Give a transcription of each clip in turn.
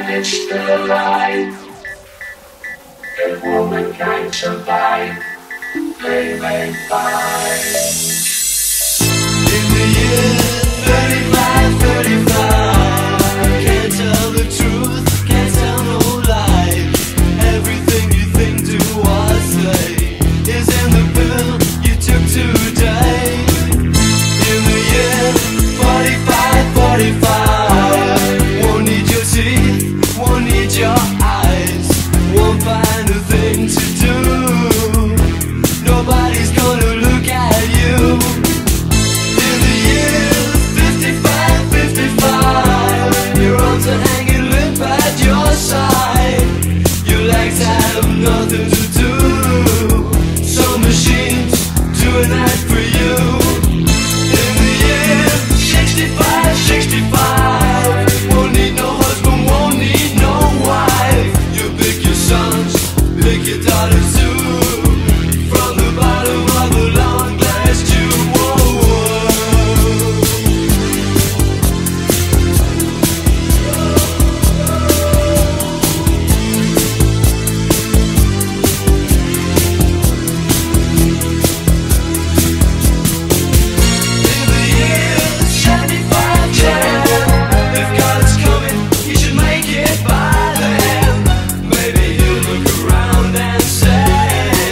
manage the line. If womankind survive, they may find. In the year 35, can't tell the truth, can't tell no lie. Everything you think, do or say is in the pill you took today. In the year 45, won't need your teeth, won't need your eyes, won't find a thing to do. Nobody's gonna look at you. In the year 55, your arms are hanging limp at your side. Your legs have nothing to do. Some machines doing that for you. In the year 65, won't need no husband, won't need no wife. You pick your sons, pick your daughters too. From the bottom of a long glass tube. Whoa, in the year 75, if God's coming, he should make it by then. Maybe he'll look around and say,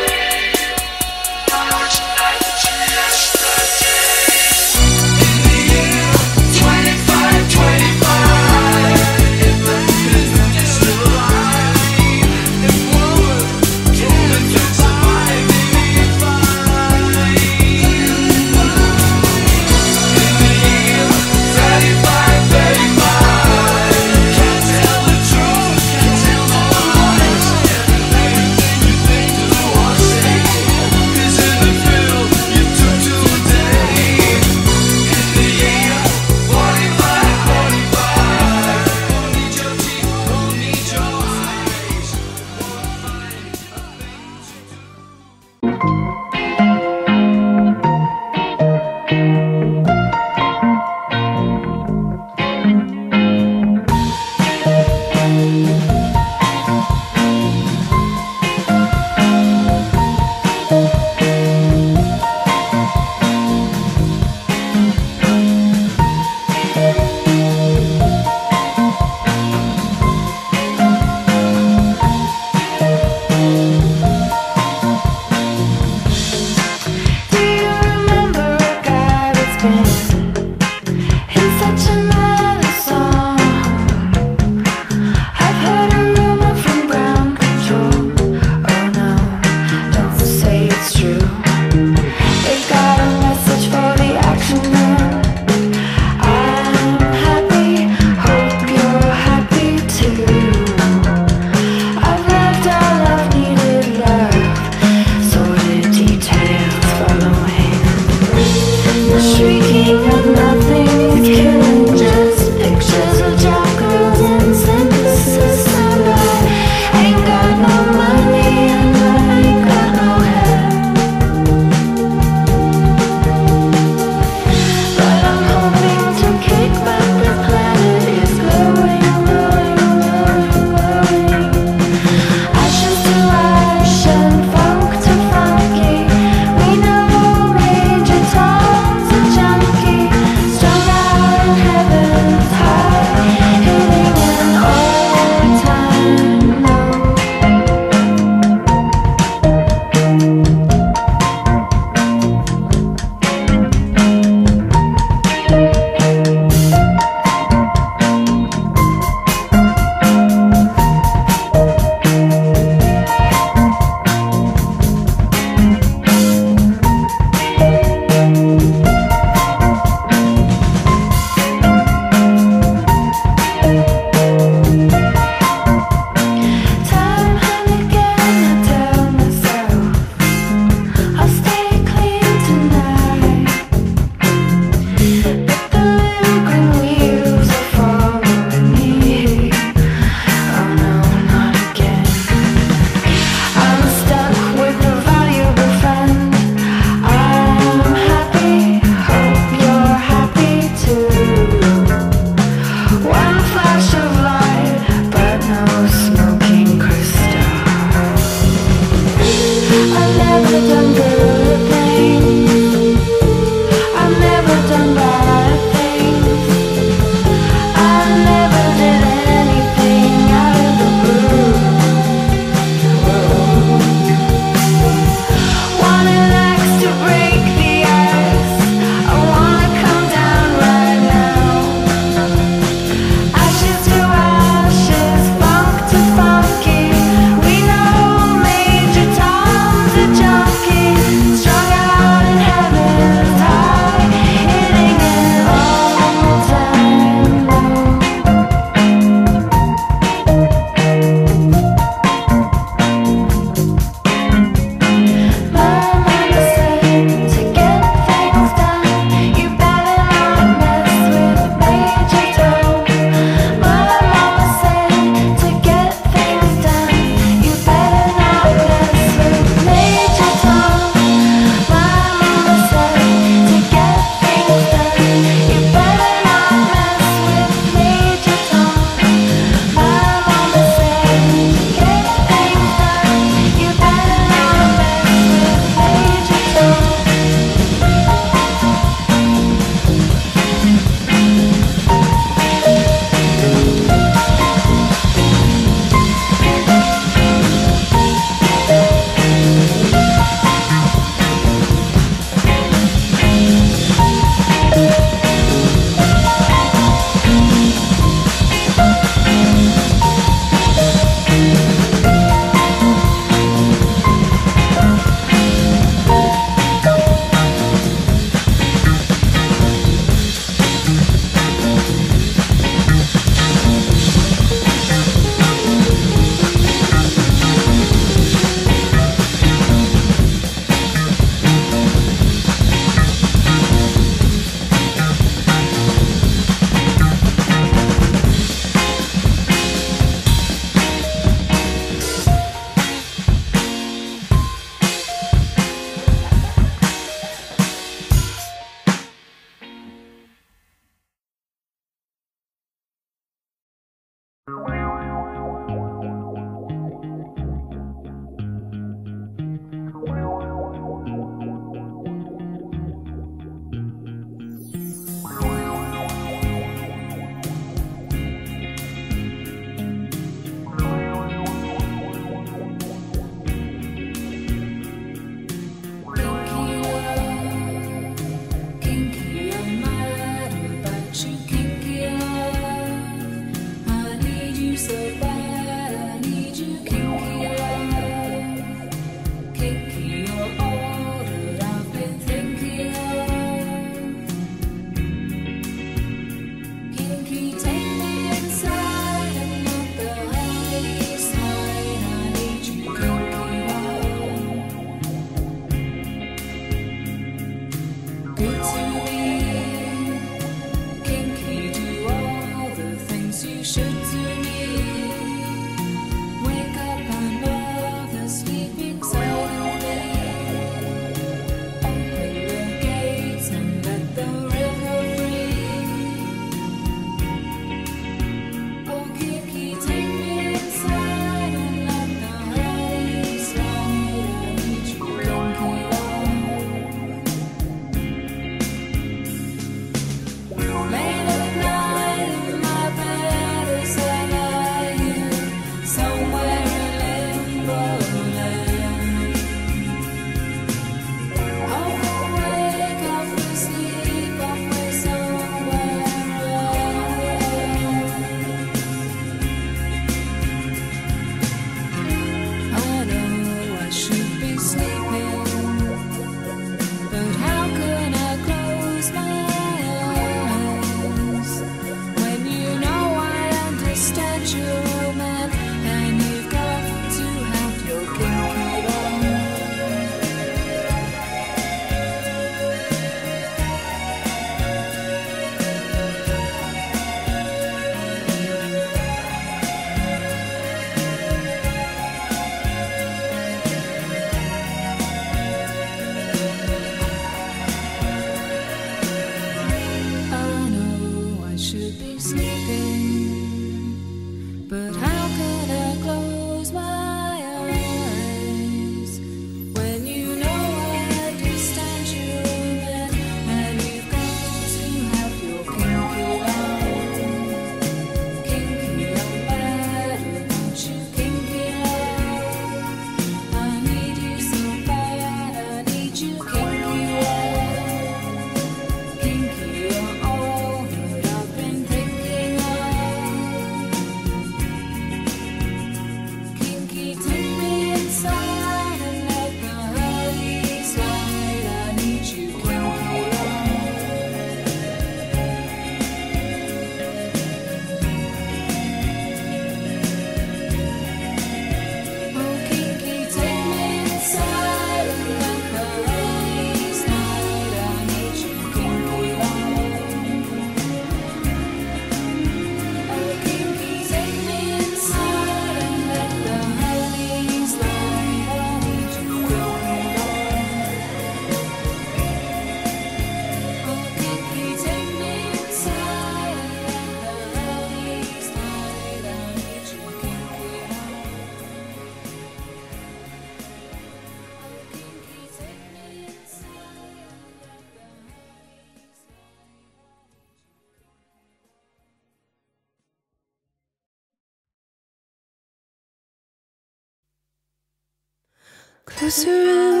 Closer and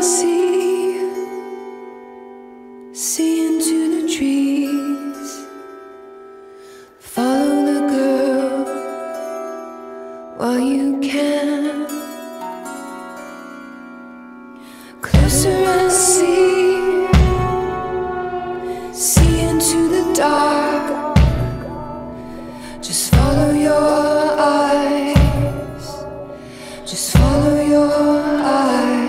see into the trees. Follow the girl while you can. Closer and see into the dark. Just follow your eyes. Just follow your eyes.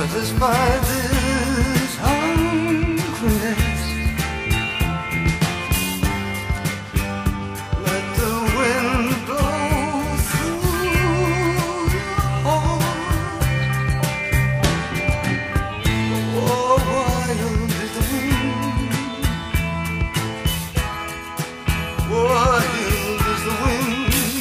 satisfy this hungriness. Let the wind blow through your heart. Oh, wild is the wind. Wild is the wind.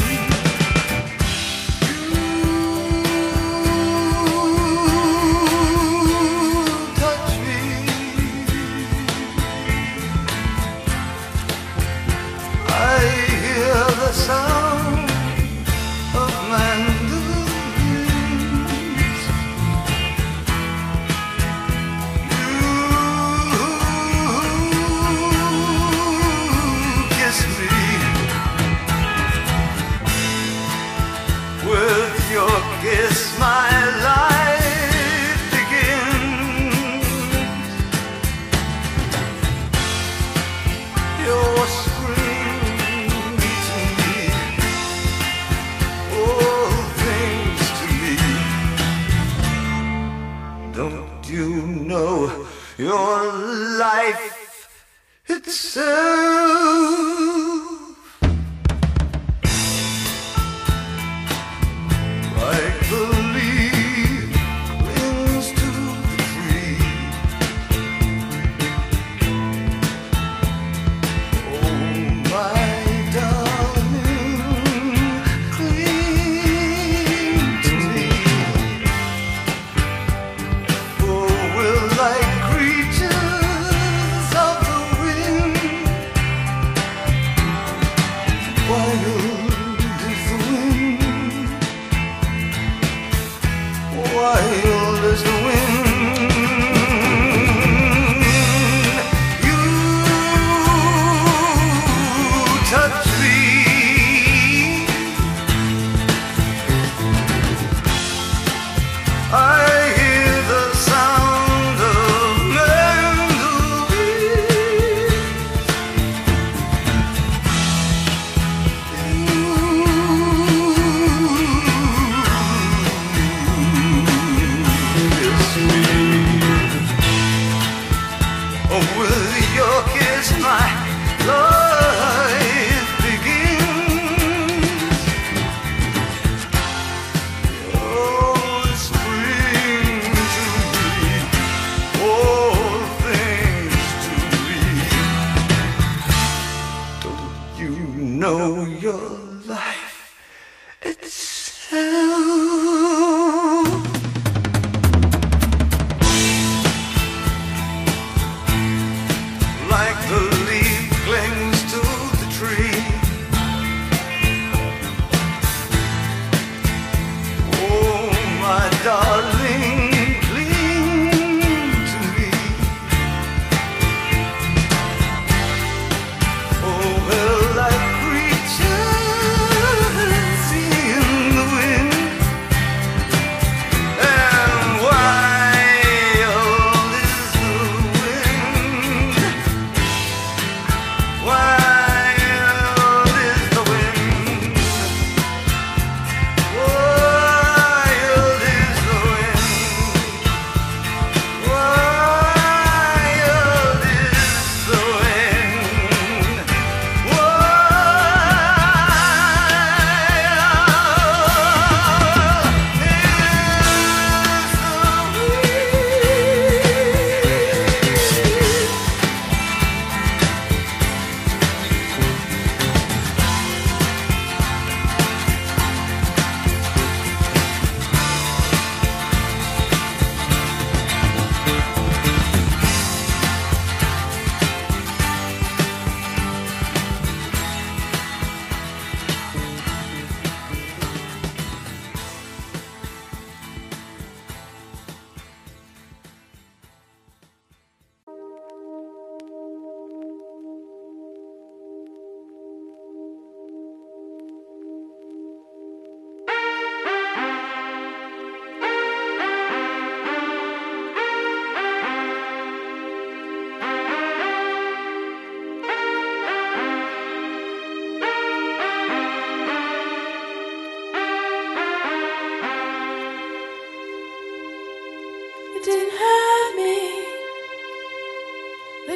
The sound of mandolins. You kiss me with your kiss, my life begins. Your don't you know your life itself? Like the leaf clings to the tree. Oh, my darling, cling to me. Like creatures of the wind,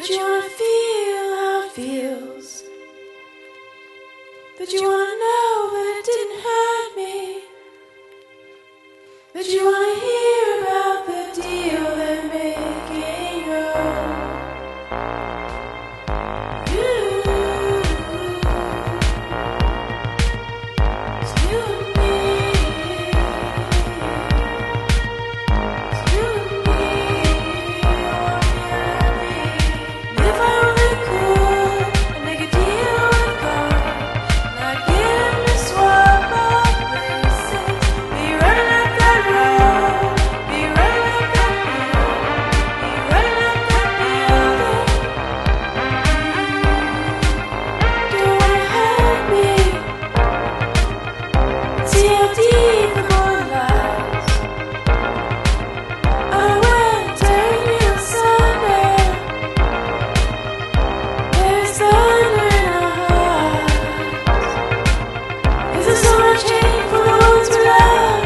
That you wanna feel how it feels. That you wanna know that it didn't hurt me. That you wanna hear about the deal they're making. It's you and me. It's you and me. If I only could, I'd make a deal with God. And I'd get him to swap our places. Be running up that road. Be running up that hill. Be running up that building. Don't wanna hurt me. See how deep the hole lies. I went turn you asunder. There's thunder in our hearts. Is there so much hate for the ones we love?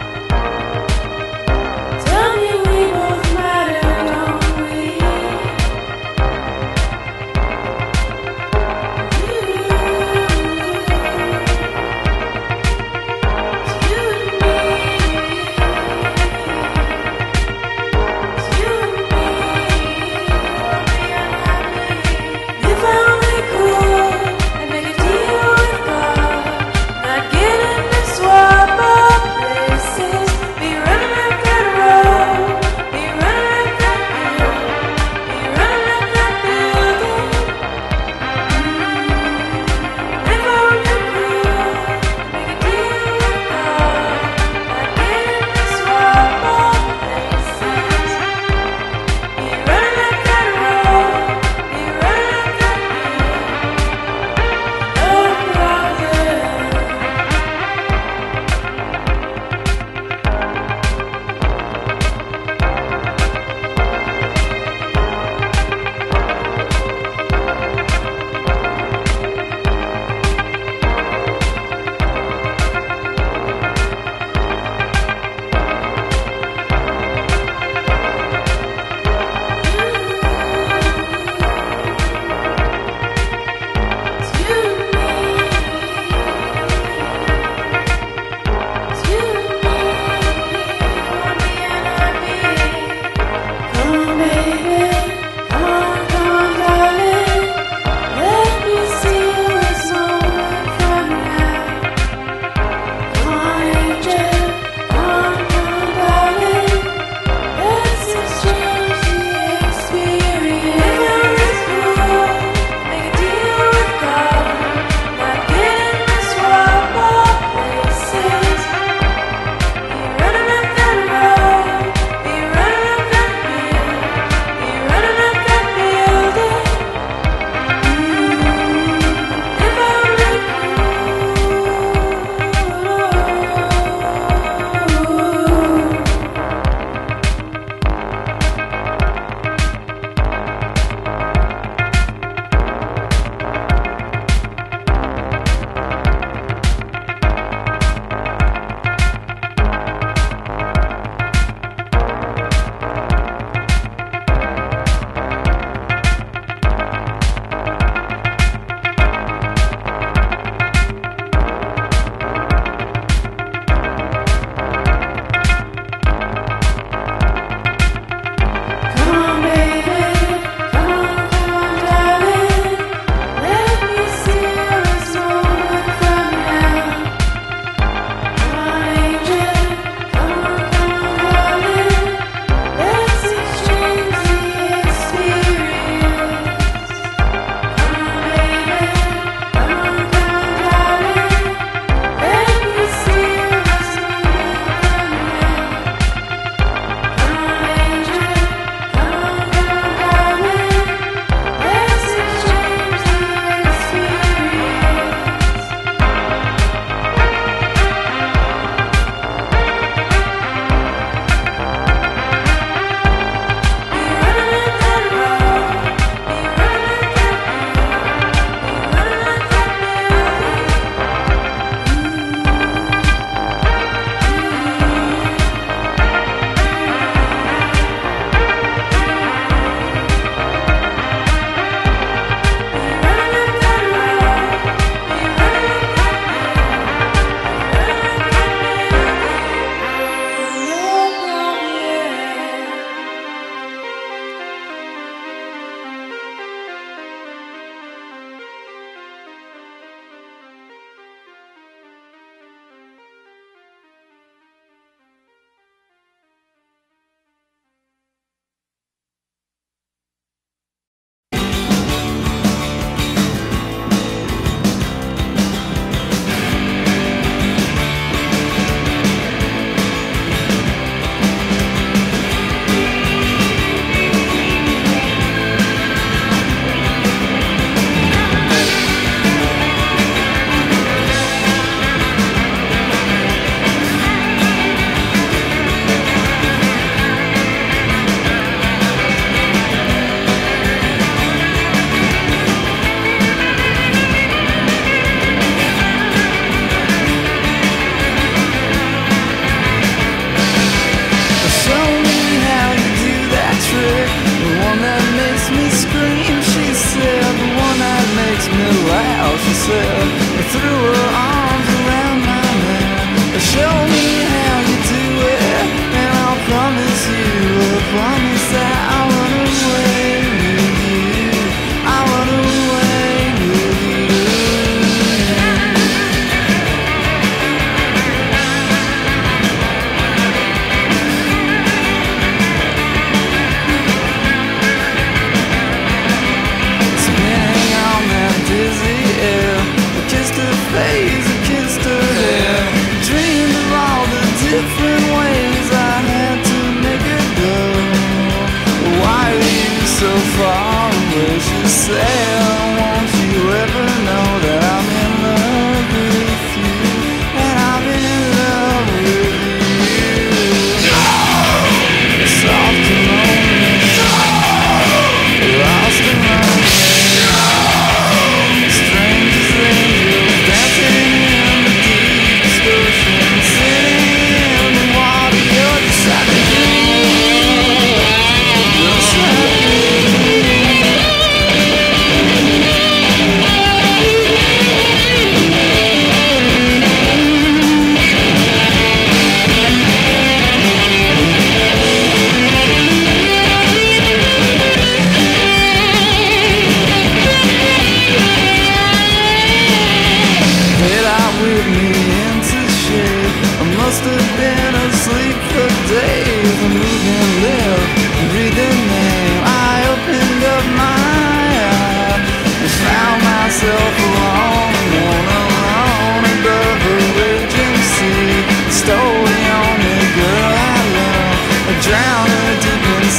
Tell me we both matter, don't we? It's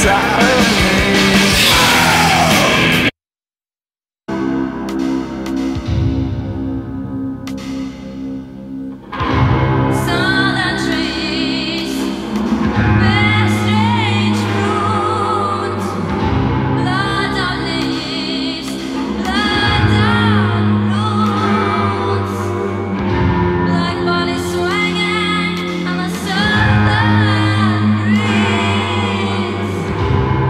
Swinging on the southern breeze.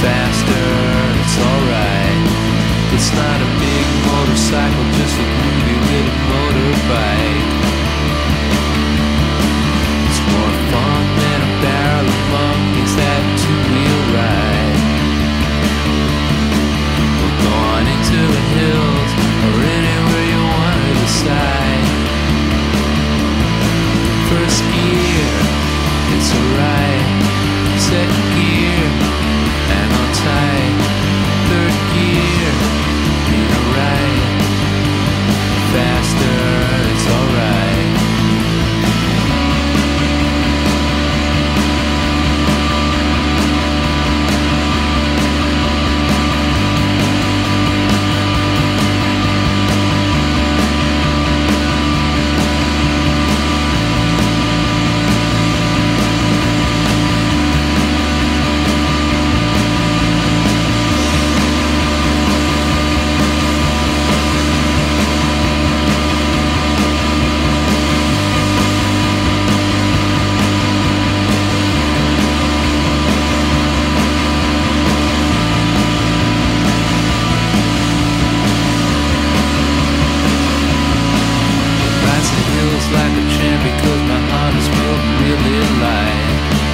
faster, it's alright. It's not a big motorcycle, just a groovy little motorbike. It's more fun than a barrel of monkeys that two-wheel ride. We're going into the hills or anywhere you want to decide. First gear, it's alright. Second gear, and on tight. Third gear, being alright. Faster, it's alright. Like a champ because my heart is built really light.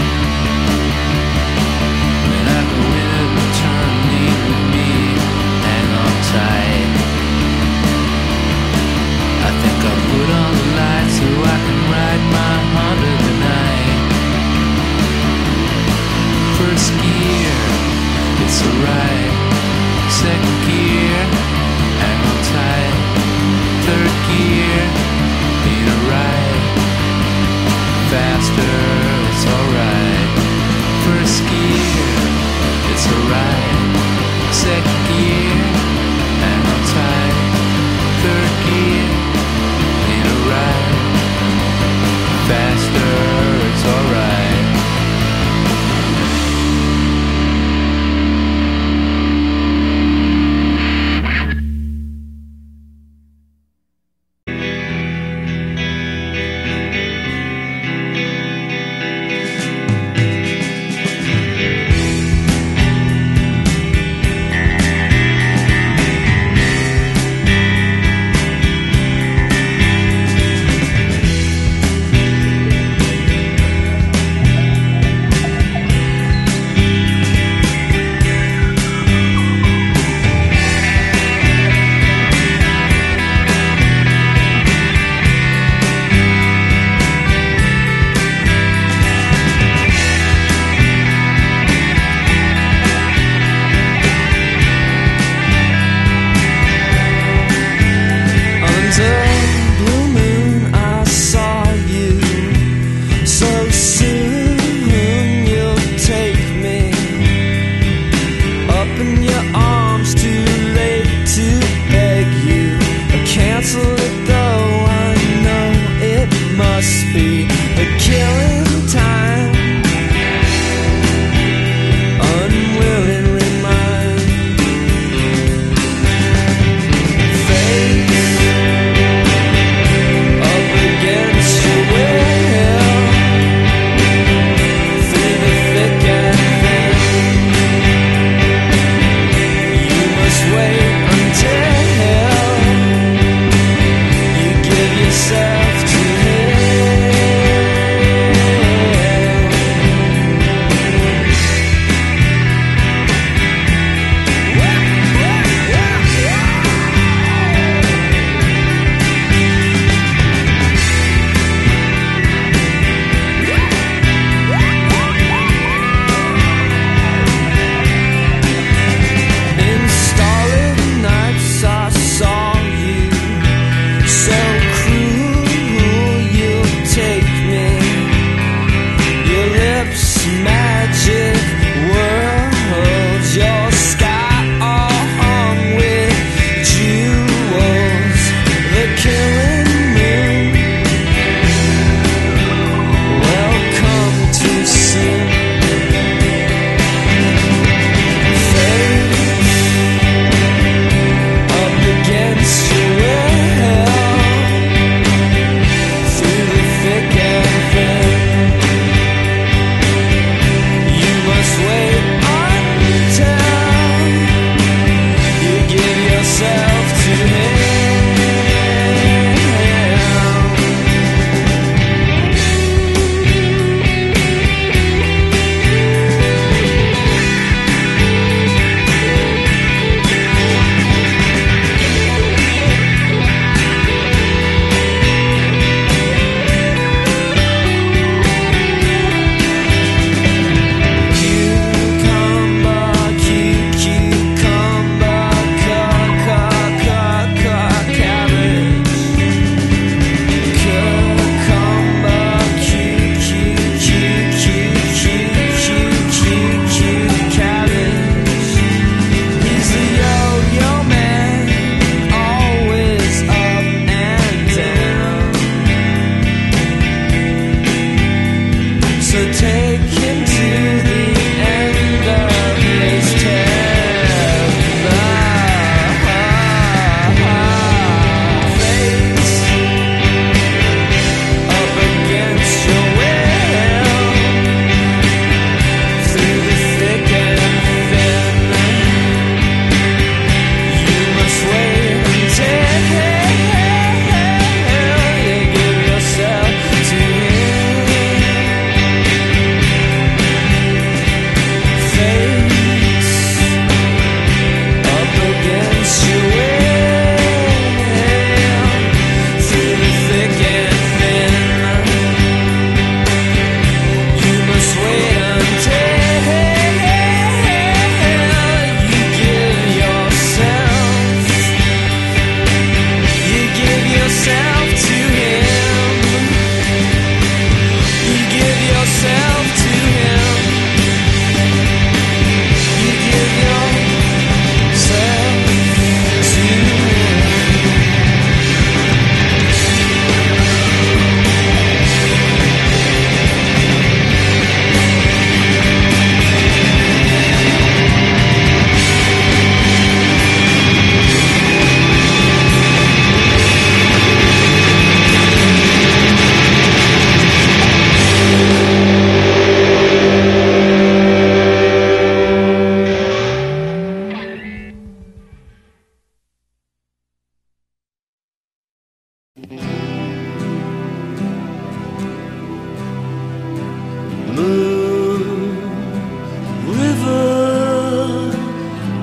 When I go in and return, lead with me, hang on tight. I think I'll put on the lights so I can ride my Honda tonight. First gear, it's alright. Second gear, hang on tight. Third gear, being alright. Faster, it's alright. First gear, it's alright. Second gear, hang on tight. Third gear, being alright. Faster, it's alright.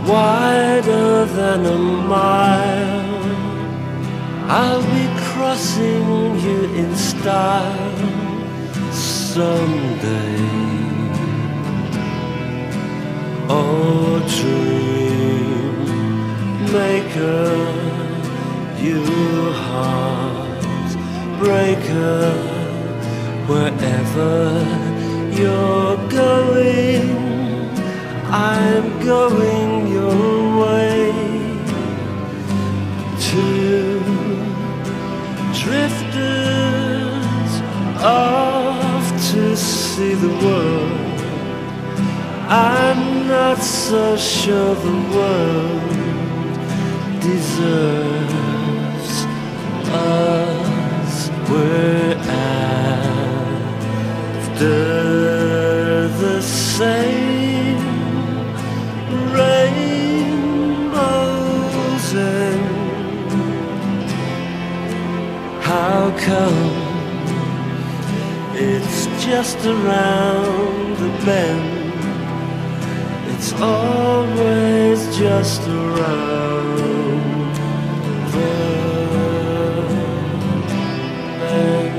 wider than a mile. I'll be crossing you in style someday. Oh, dream maker, you heartbreaker, wherever you're going, I'm going your way. Two drifters off to see the world. I'm not so sure the world deserves us. We're after the same rainbows, and how come it's just around the bend? It's always just around the bend.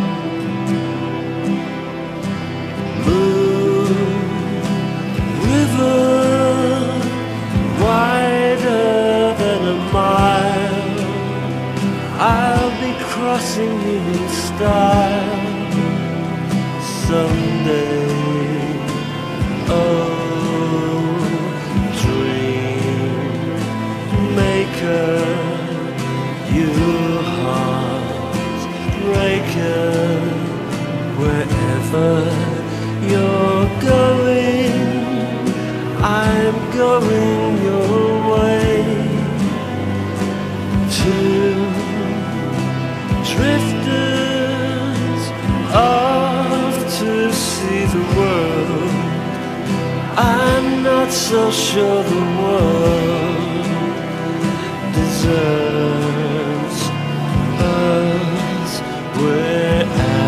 Moon river, wider than a mile. I'll be crossing you in style someday. Oh, you heartbreaker, wherever you're going, I'm going your way. Two drifters off to see the world. I'm not so sure the world deserves us. We're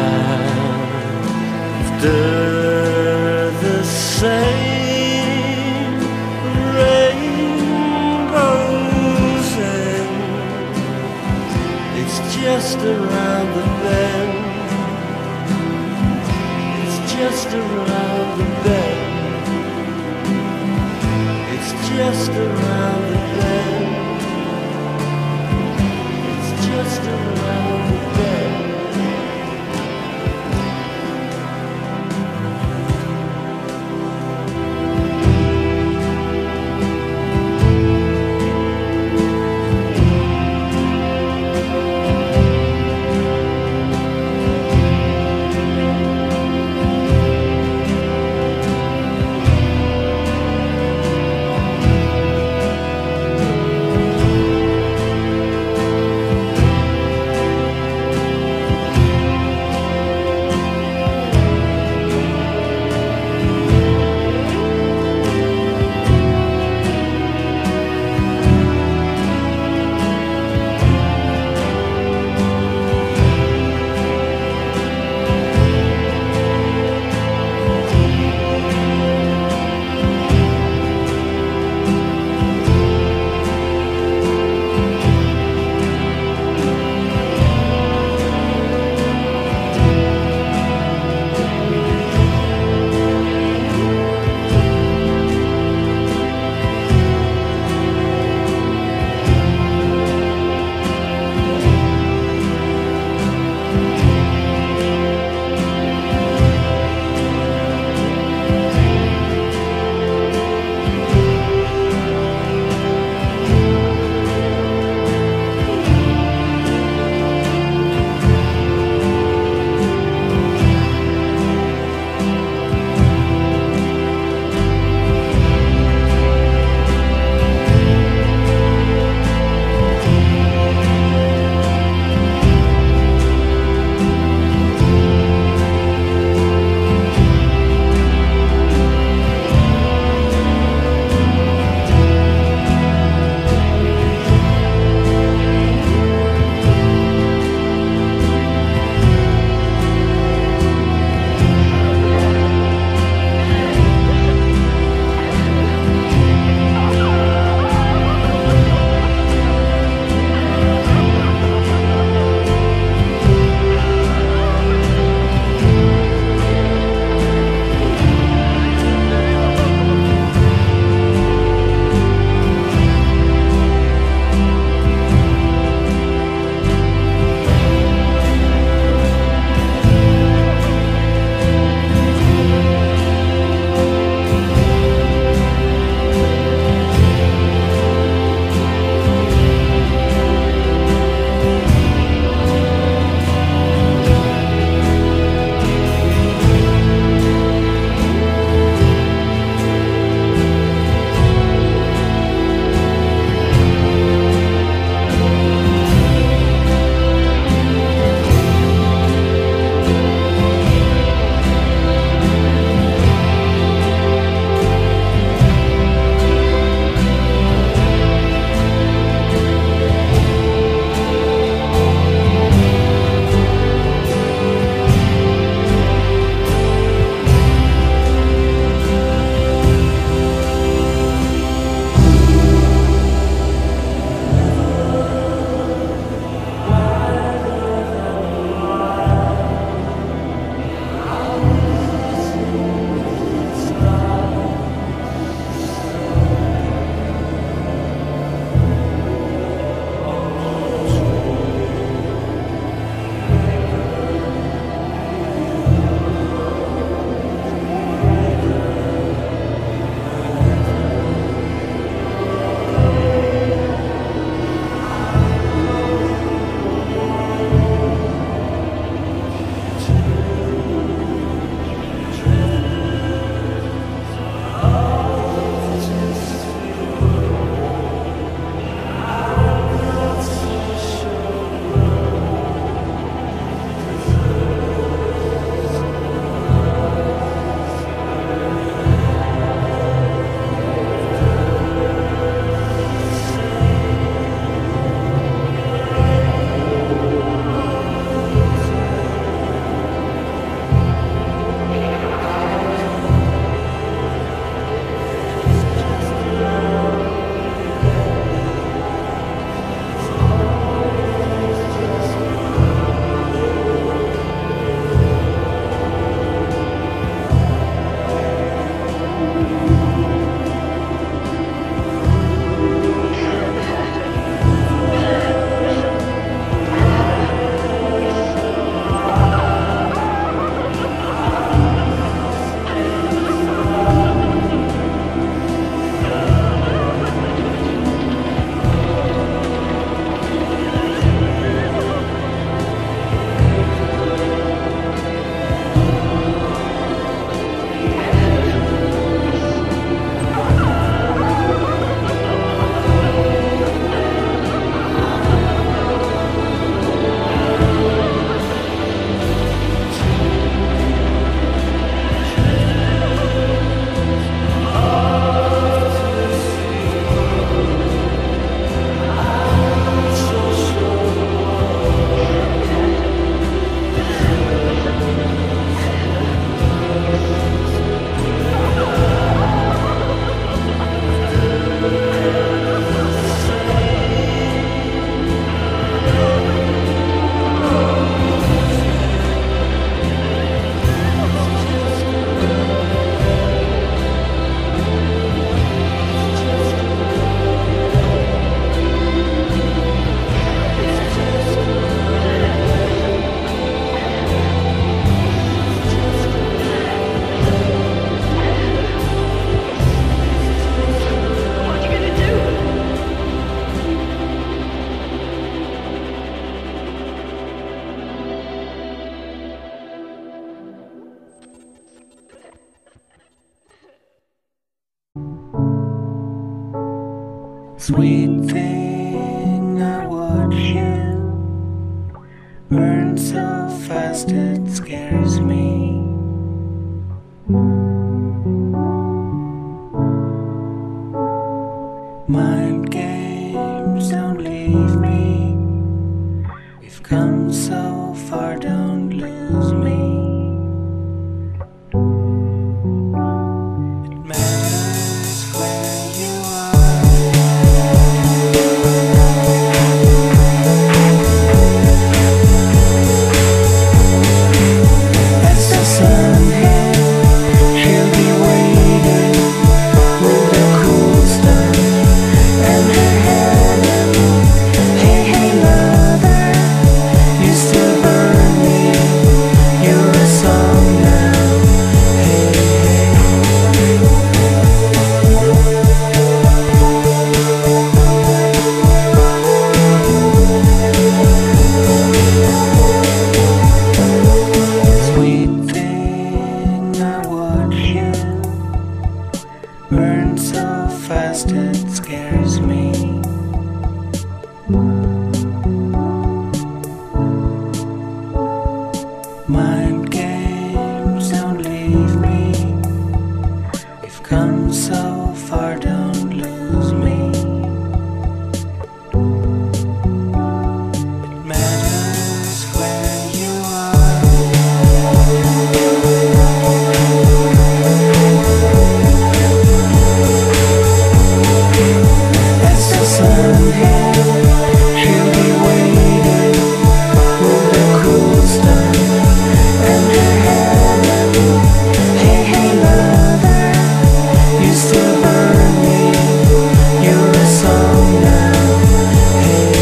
after the same rainbows, and it's just around the bend. It's just around the bend. It's just around the bend. Just around the bend. Sweet thing, I watch you burn so fast it scares me. Mind games, don't leave me. We've come so far, don't lose me. It matters where you are. As the sun hits, she'll be waiting with the cool stuff and her hand. Hey, hey, lover, you still burn me. You're a song now. Hey, sweet thing, I watch you burn so fast it scares me. Mind games, don't leave me. We've come so far, don't lose me. It matters where you are. As the sun hits, she'll be waiting with the cool stuff and her hand. Hey, hey, lover, you still burn me. You're a song now. Hey,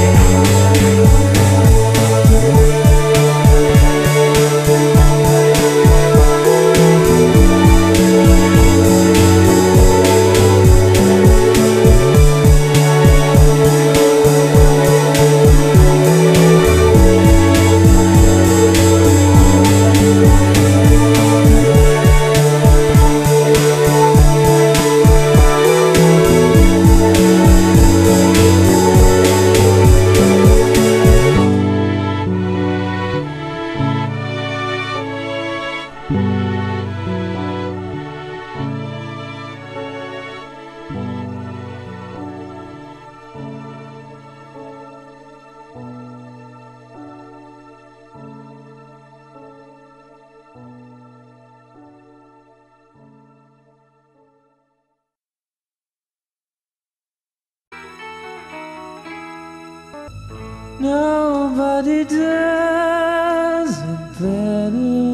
nobody does it better.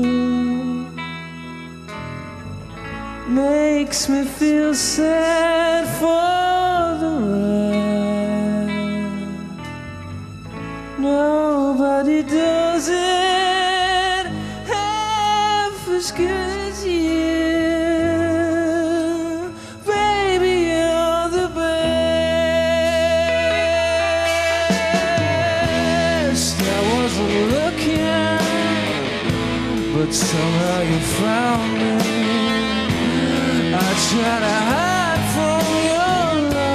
Makes me feel sad for the rest. Nobody does it half as good as you. Baby, you're the best. I wasn't looking, but somehow you found me. I try to hide from your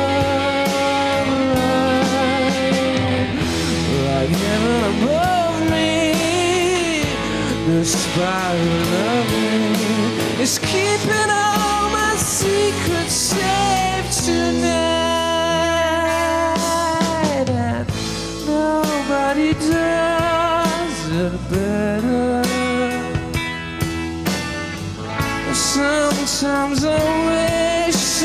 love, like heaven above me. The spiral of me is keeping all my secrets safe tonight, and nobody does it better. Sometimes I wish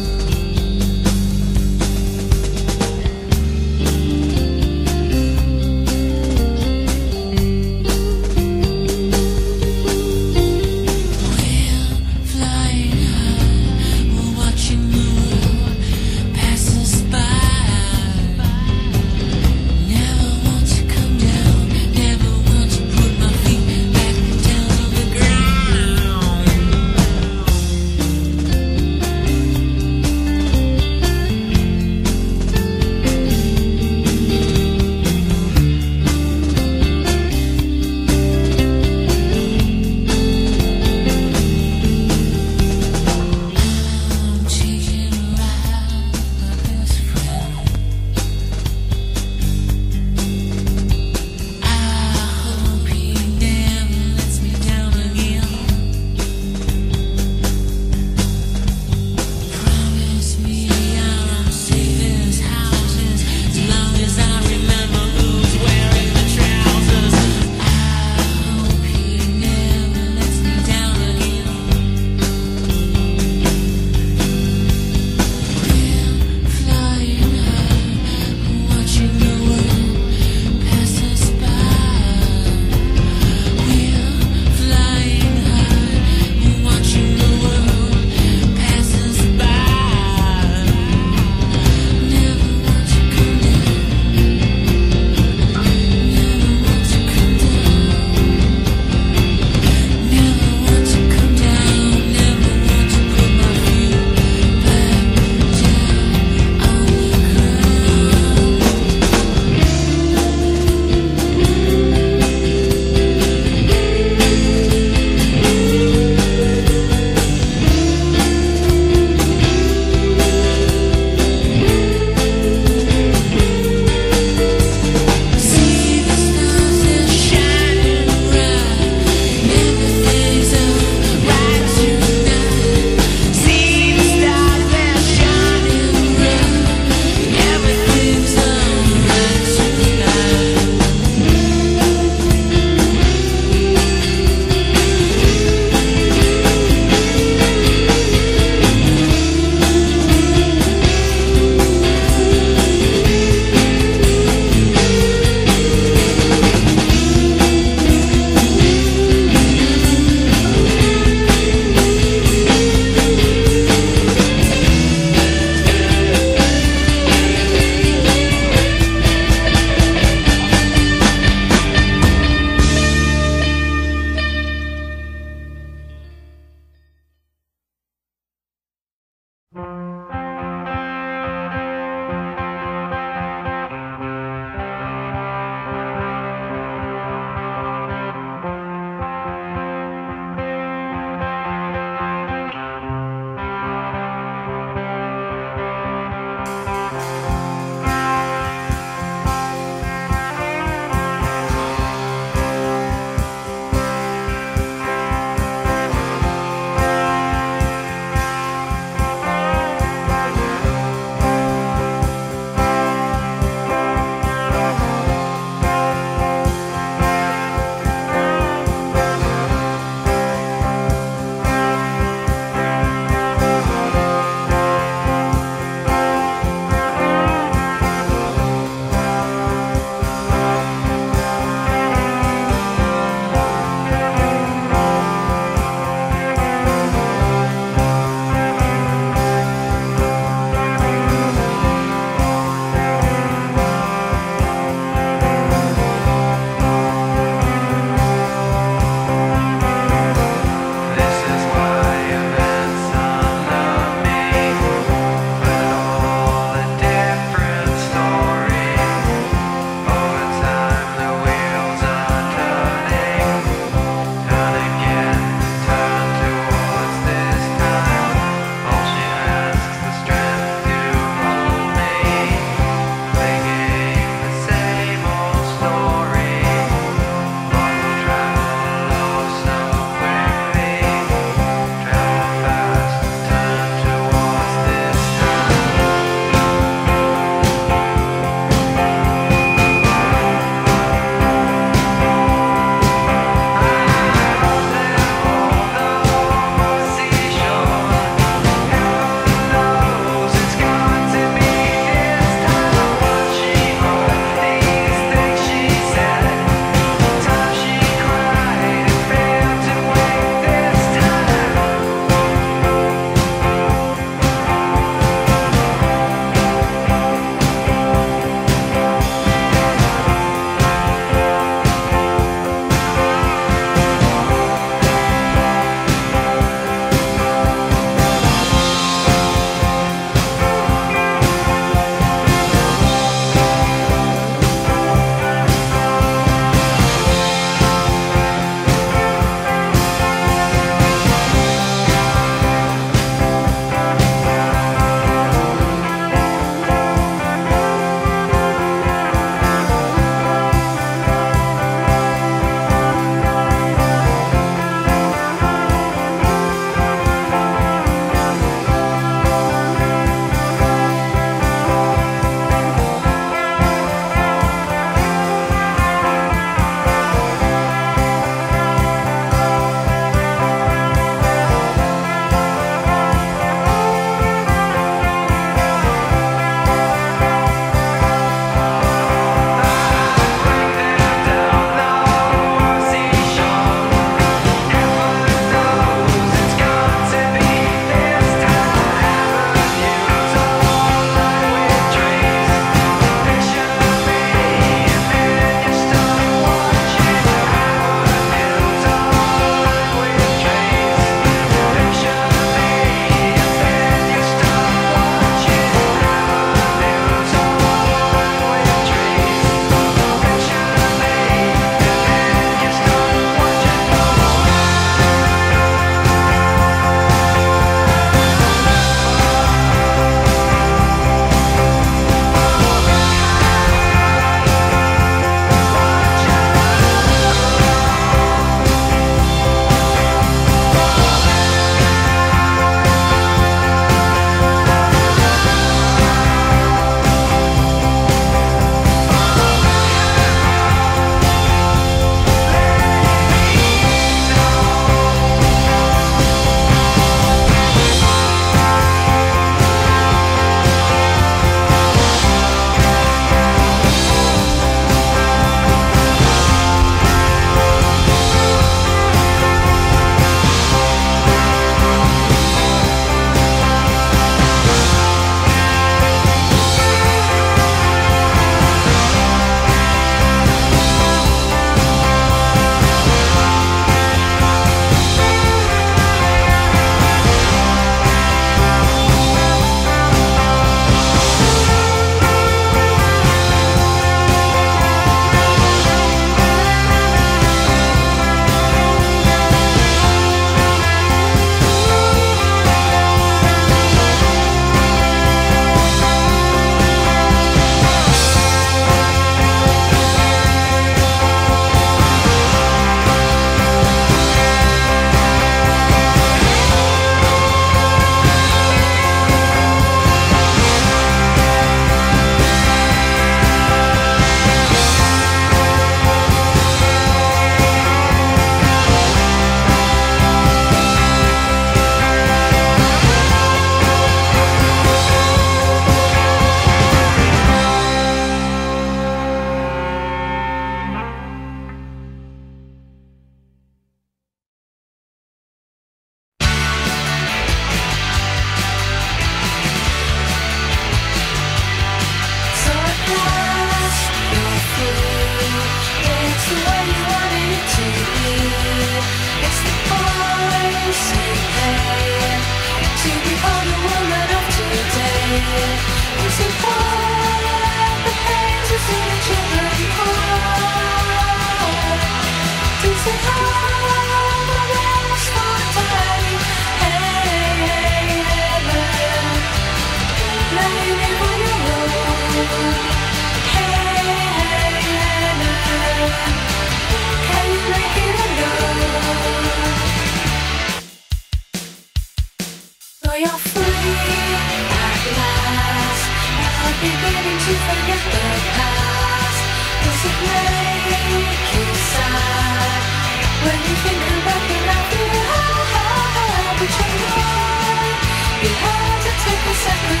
Beginning to forget the past. Does it make you sad when you think about the life you had? But you know you had to take a second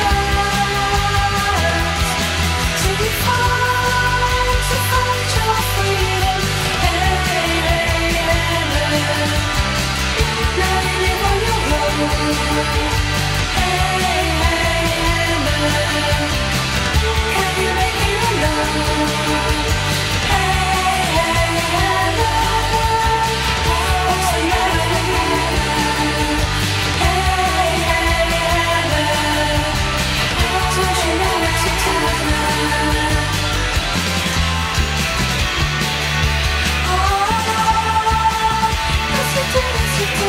chance to find your freedom. Hey, hey, hey. Now you live on your own. Hey, hey, hey. Can you make it alone? Hey, hey, hey. What's the matter with you? Hey, hey, hey. Don't you know what to do? Oh, yes you do, yes you do.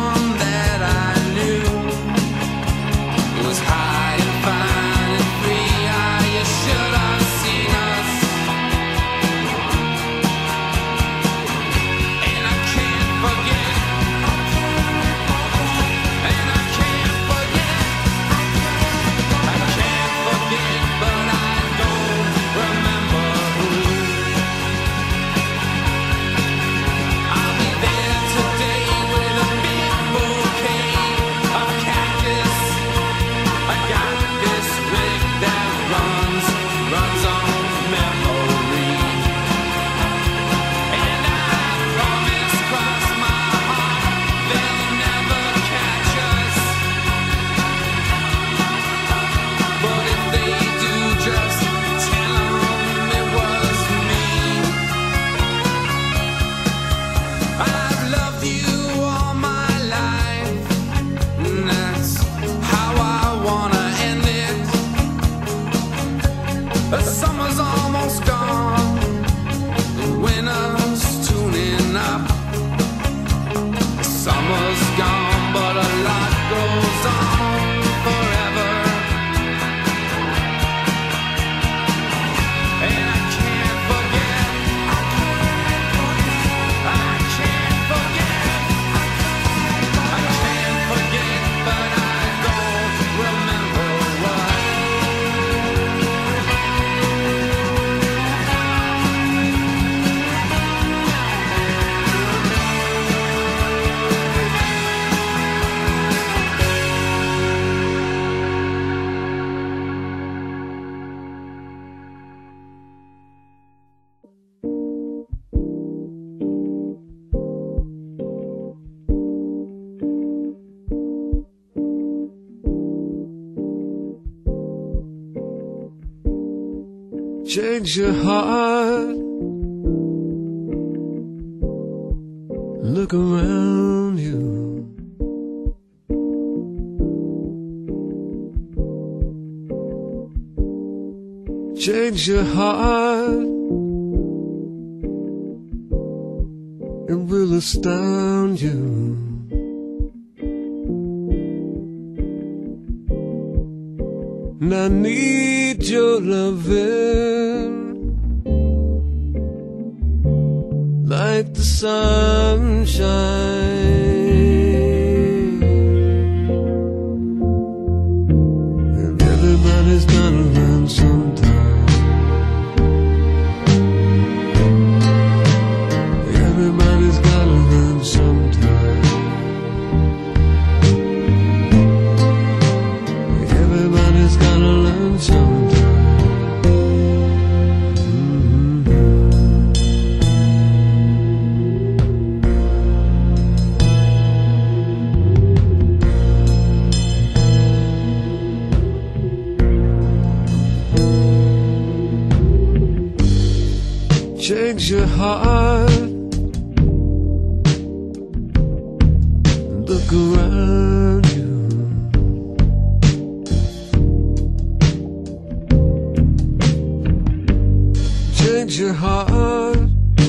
someone that I knew was high and fine and free. Ah, you should have seen us. And I can't forget. And I can't forget. I can't forget, but I don't remember who. I'll be there today with a big bouquet of cactus. I got this rig that runs on memory. And I promise, cross my heart, they'll never catch us. But if they do, just tell 'em it was me. I've loved you all my life, and that's how I wanna end it. The summer's almost gone, the winter's tuning up. The summer's gone, but a lot goes on forever. And I can't forget. I can't forget. I can't forget, but I don't remember what. Change your heart. Look around you. Change your heart. It will astound you. And I need your loving like the sunshine. And everybody's gonna learn sometime. Everybody's gotta learn sometime. Everybody's gotta learn sometime. Change your heart. Look around you. Change your heart.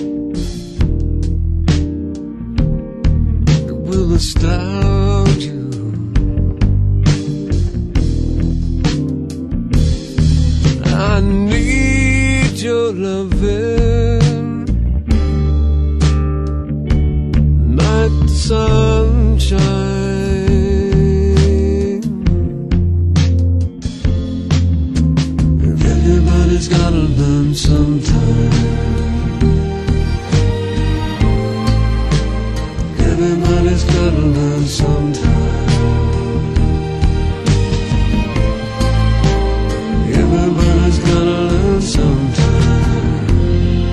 It will astound you. I need your loving like the sunshine. Everybody's gotta learn sometime. Everybody's gotta learn sometime. Everybody's gotta learn sometime.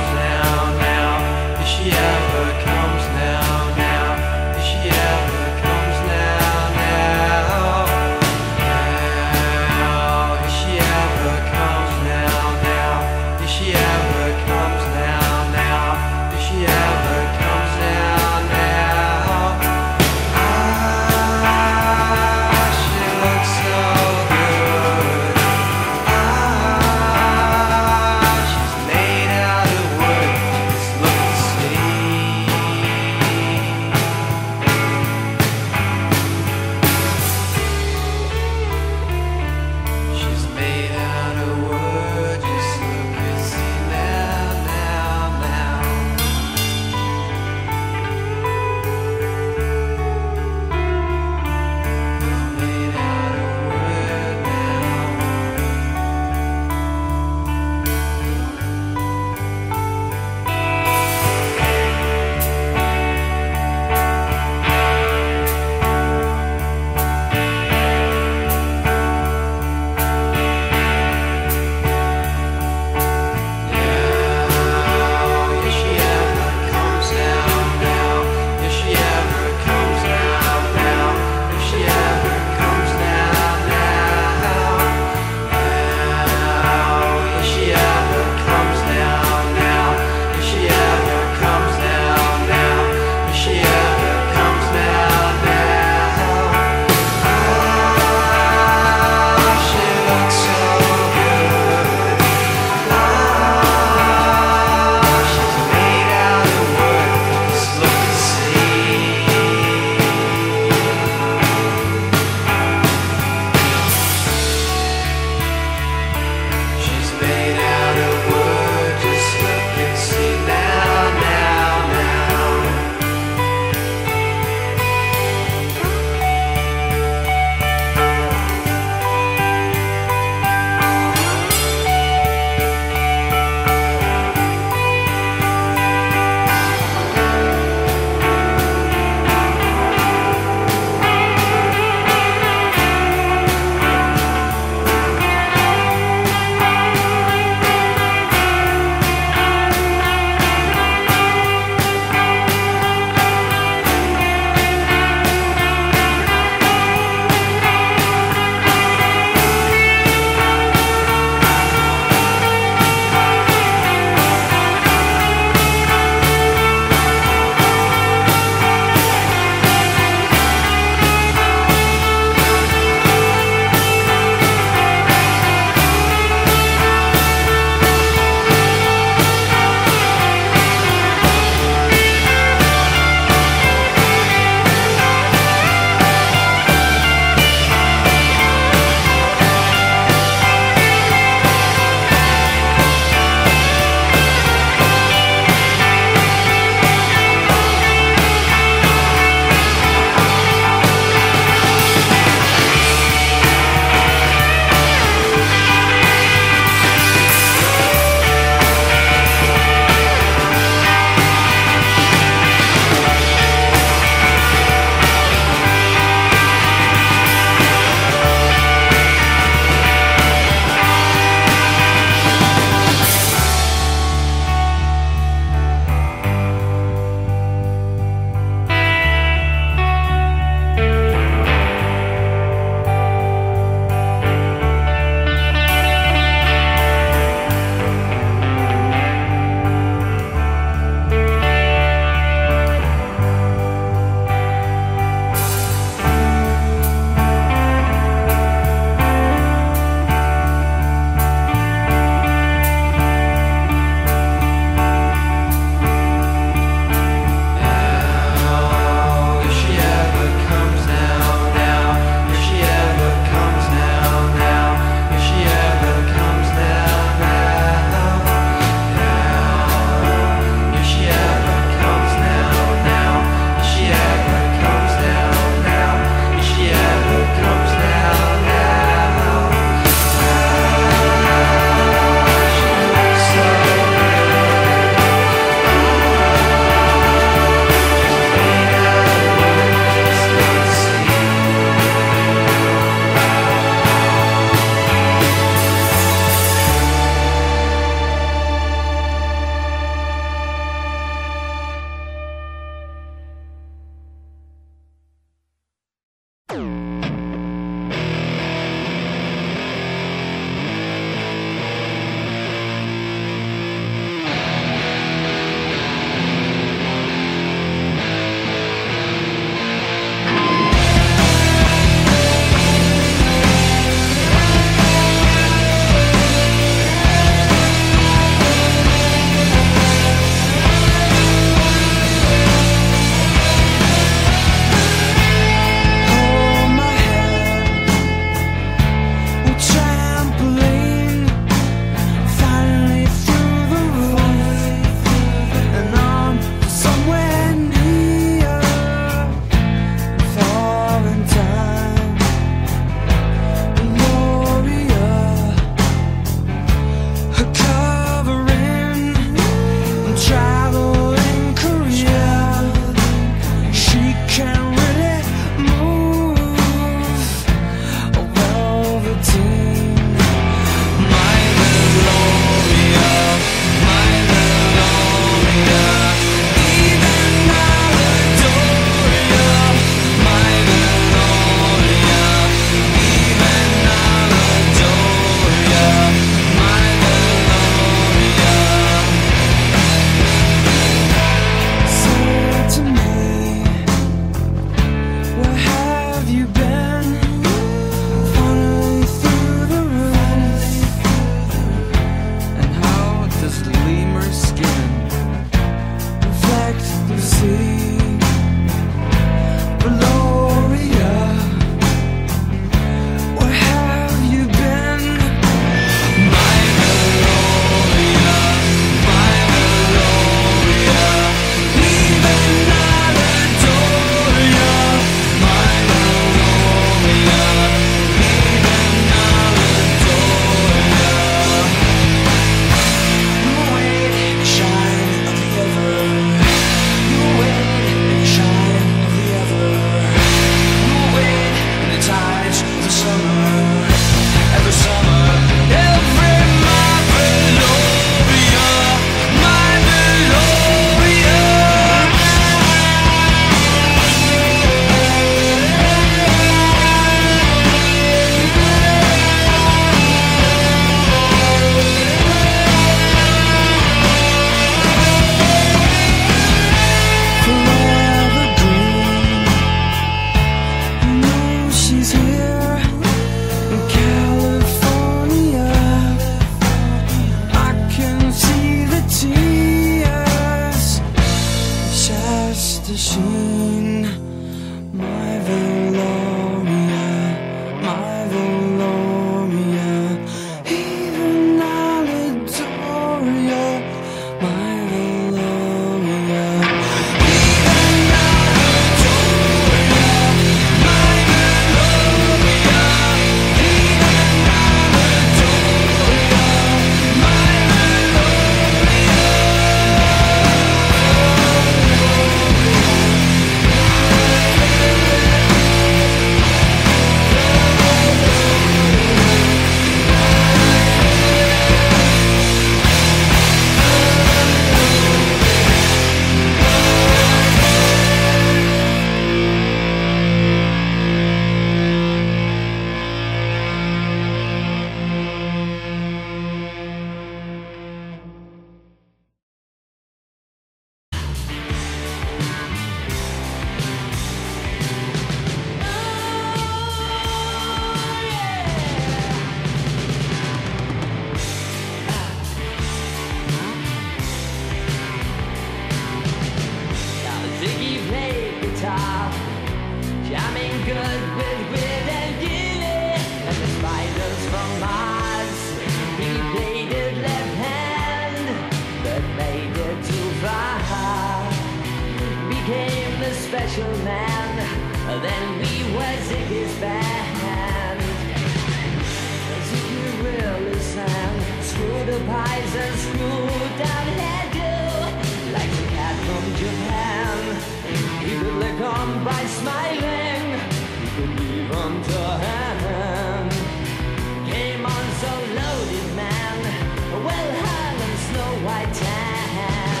eyes and screwed down hairdo, like the cat from Japan. He could lick on by smiling, he could leave on to hand. Came on so loaded, man, well hung and snow white tan.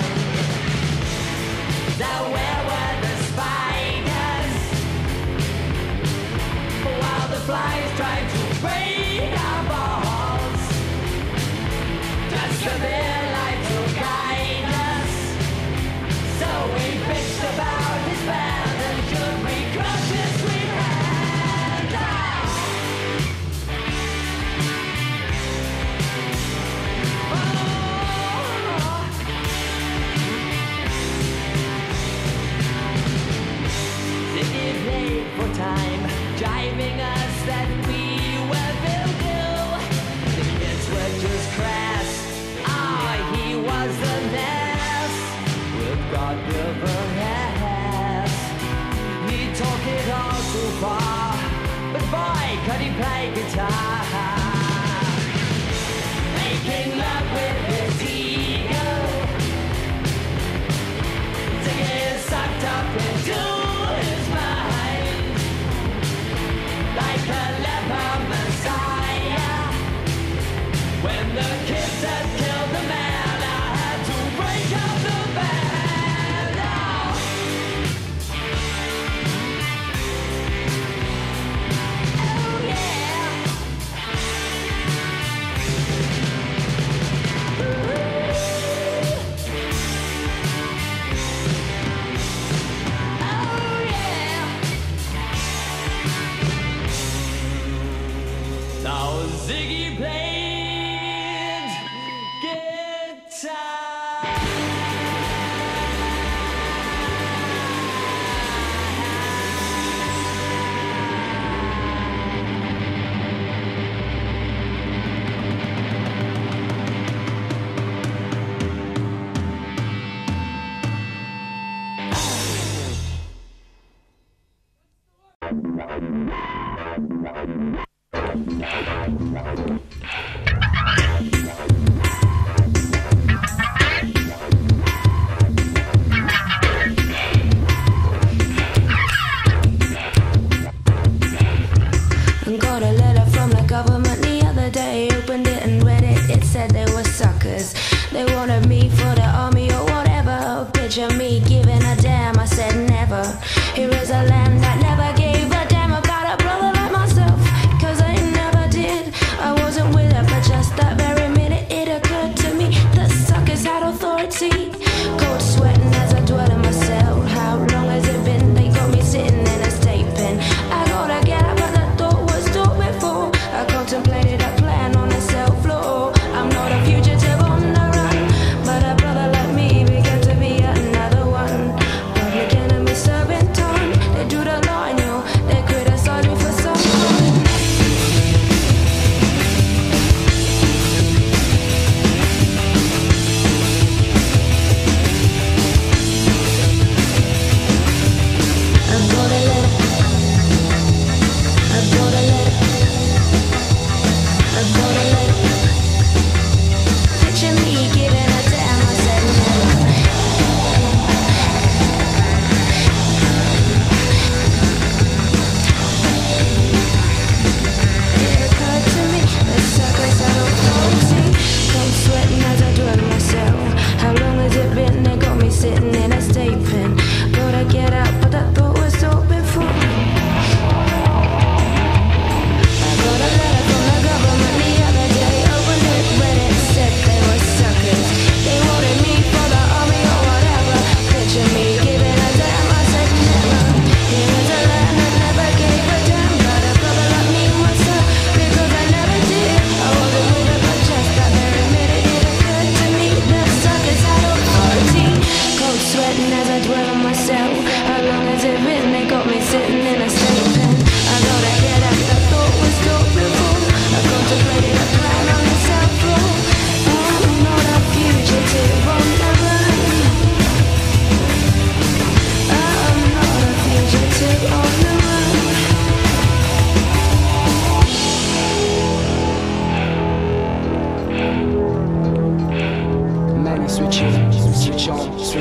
Now where were the spiders? While the flies tried to break our balls, just for their light to guide us. So we bitched about his band and could we crush his sweet hand. Ziggy played for time, driving us that we were Vildu. The kids were just crass, he was the mess with God-given ass. He took it all too far, but boy, could he play guitar. Making love with his ego, Ziggy sucked up into his mind, like a leper messiah. When the kids had killed the man, I had to break up the band. Oh yeah. Oh yeah. Now Ziggy played guitar. Got a letter from the government the other day. Opened it and read it. It said they were suckers. They wanted me for the army or whatever. Picture me giving a damn. I said never. Here is a land that never gave a damn about a brother like myself. Cause I never did. I wasn't with it, but just that very minute it occurred to me that suckers had authority. Cold sweating as I dwell in my cell. How long has it been? They got me sitting in a state pen. I gotta get up, but that thought was thought before. I contemplated a plan on the cell floor. I'm not a fugitive on the run, but a brother like me began to be another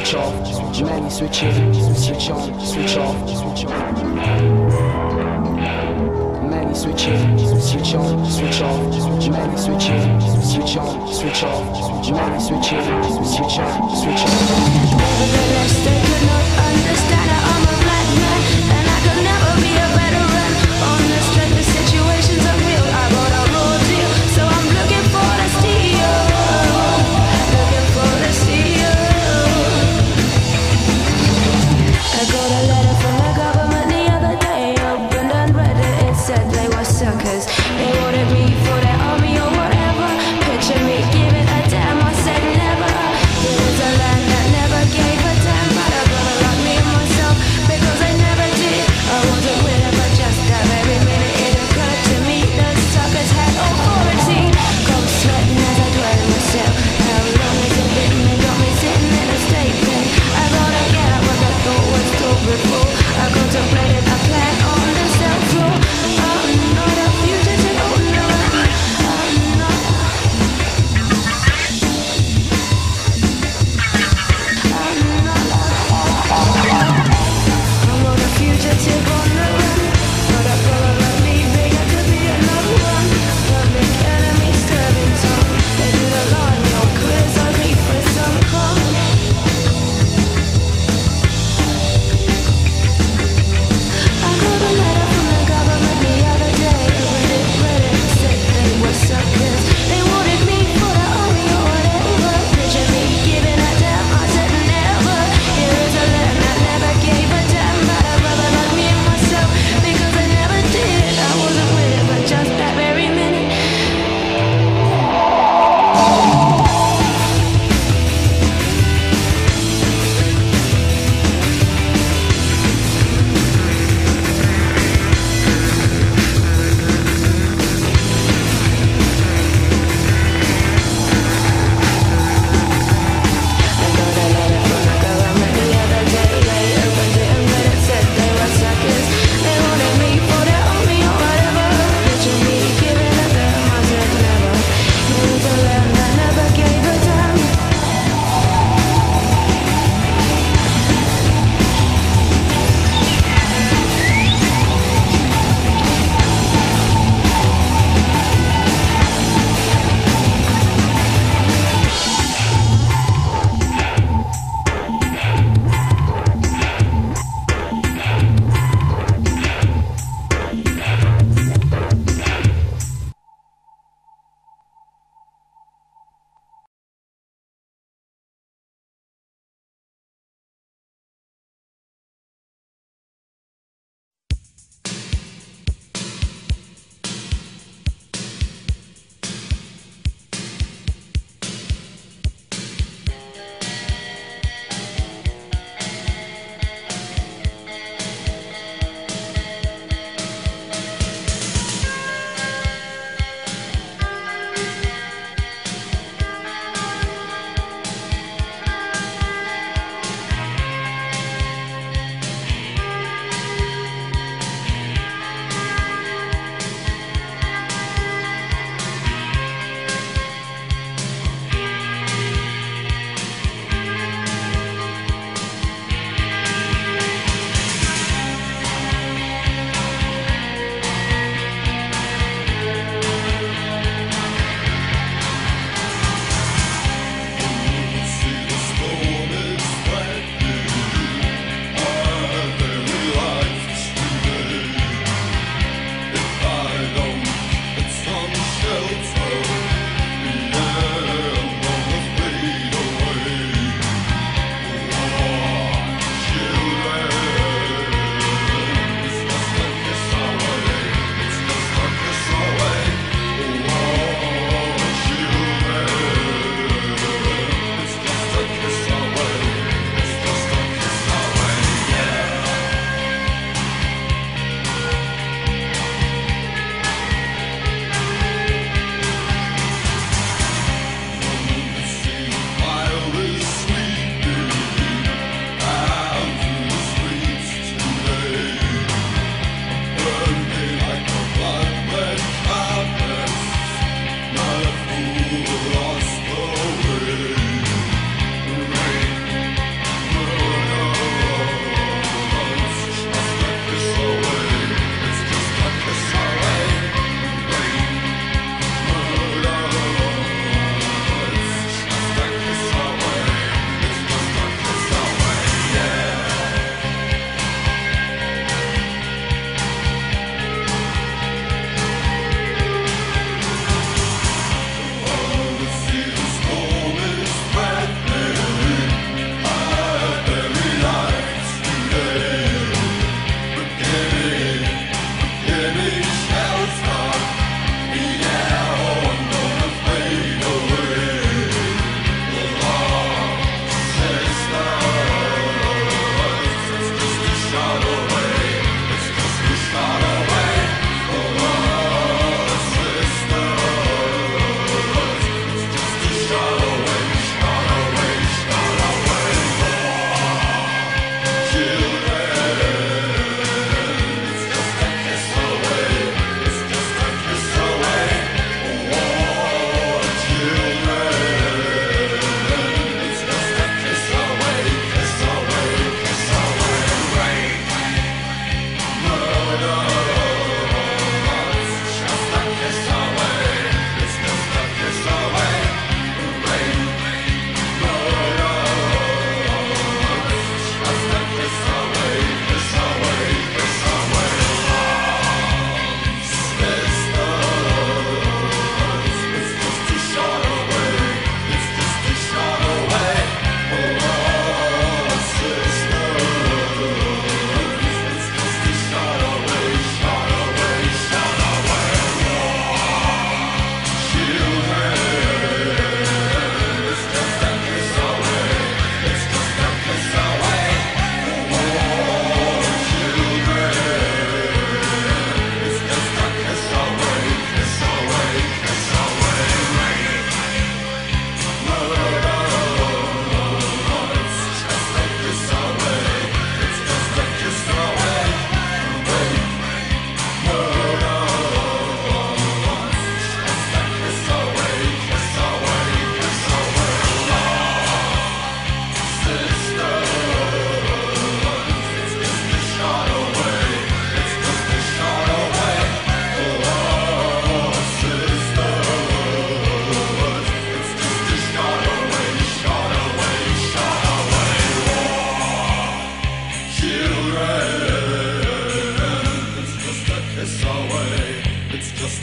switch off, many switch in, switch on, switch off, switch on. Many switch in, switch on, switch off, many switch in, switch on, switch off, many switch in, switch on, switch off. Nevertheless, they could not understand that I'm a black man, and I could never be a veteran. On the strength the situations are real, I got a raw deal, so I'm looking for the steal, looking for the steal. I got a letter from the government the other day, opened and read it, it said they were suckers. They wanted me for their army or whatever, picture me giving a damn, I said never. It is a land that never gave a damn, but I'm gonna lock me in myself, because I never did. I wasn't with it, but just that very minute it occurred to me that suckers had authority. Come sweating as I dwell in myself. How long has it been? They got me sitting in a state pen. I gotta get out what I thought was told before. I contemplated a plan on the cell floor. I'm not a fugitive.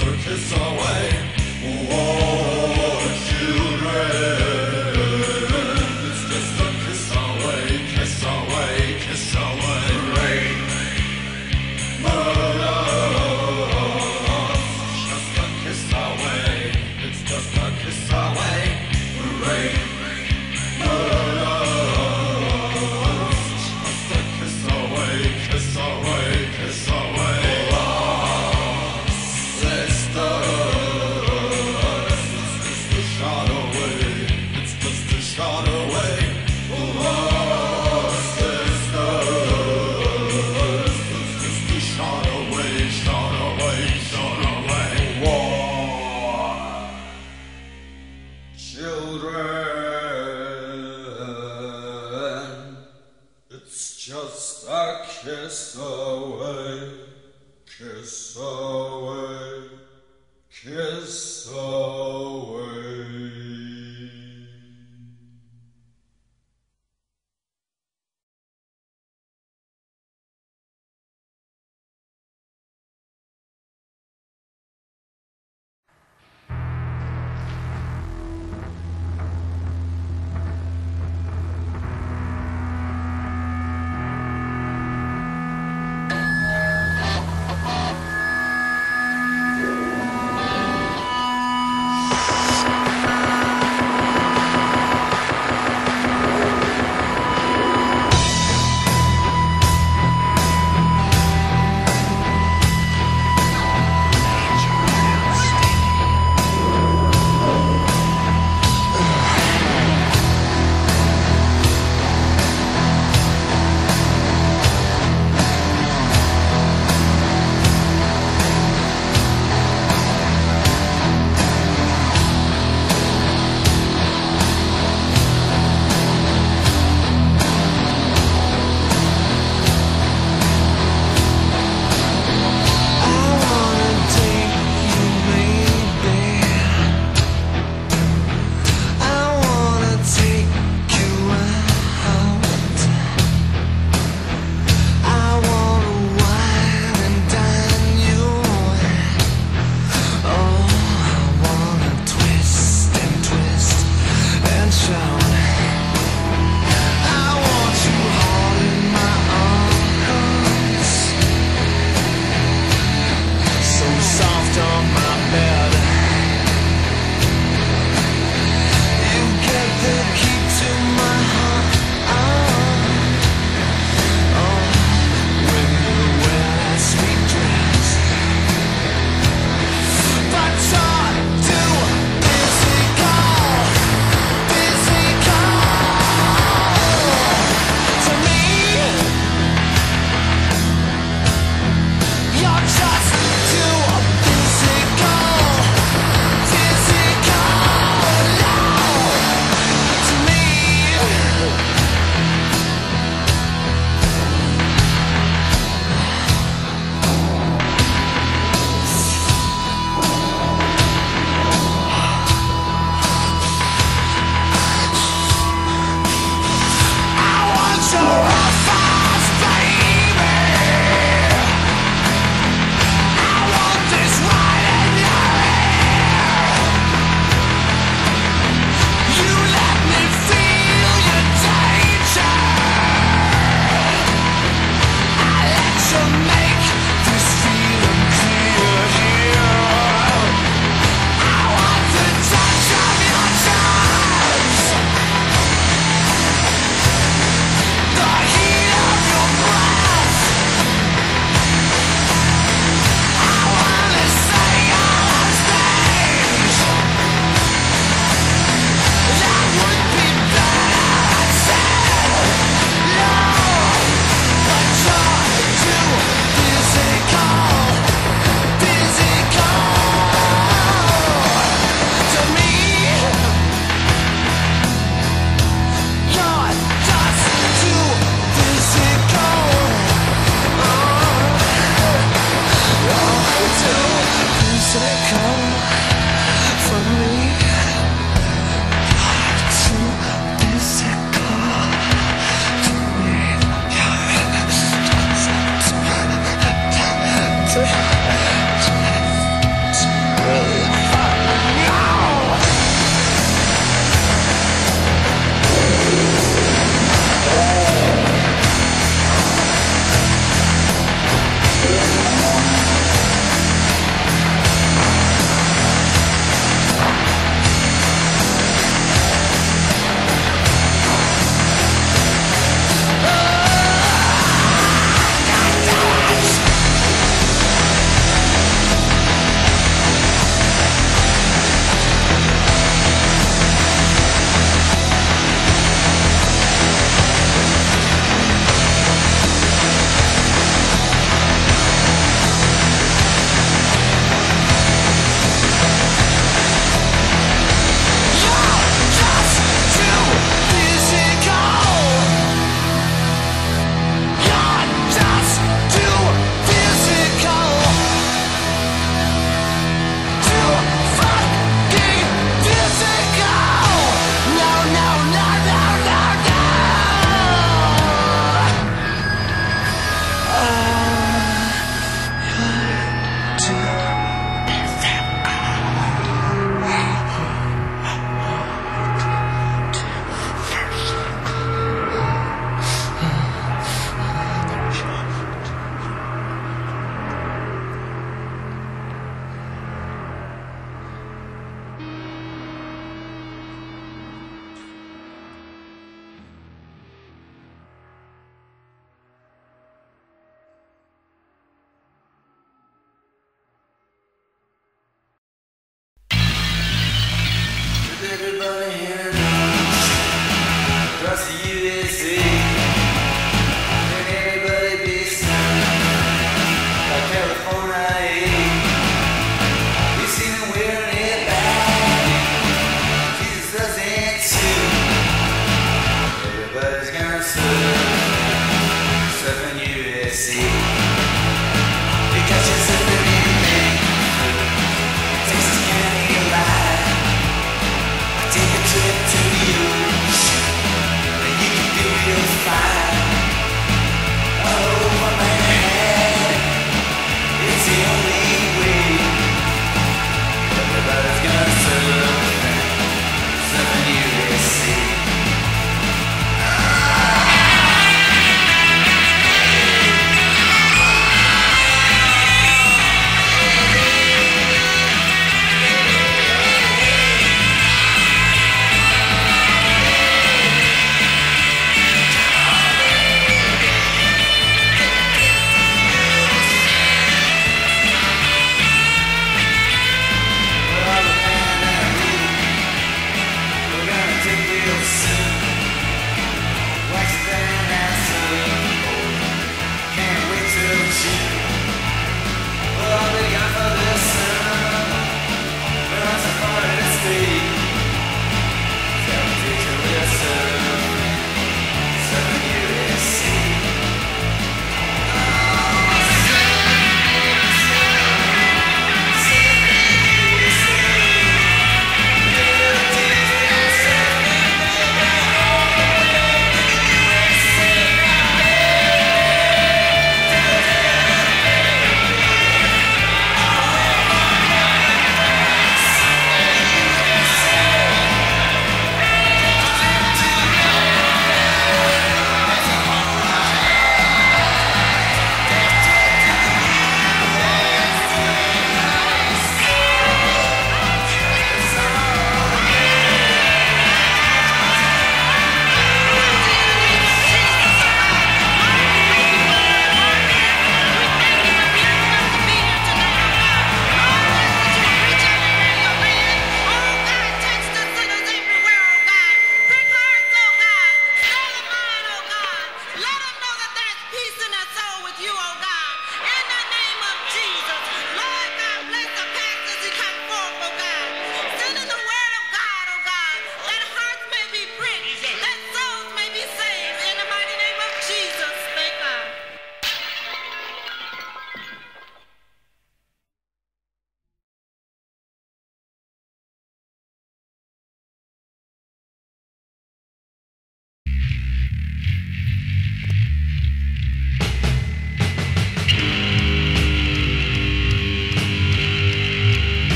Let's start. everybody here knows across the USA. Can everybody be seen like California? You see them wearing it back. Jesus does it too. Everybody's gonna surf in USA. Because you're surfing anything. Texas County alive. Take a trip to the ocean, and you can do real fine.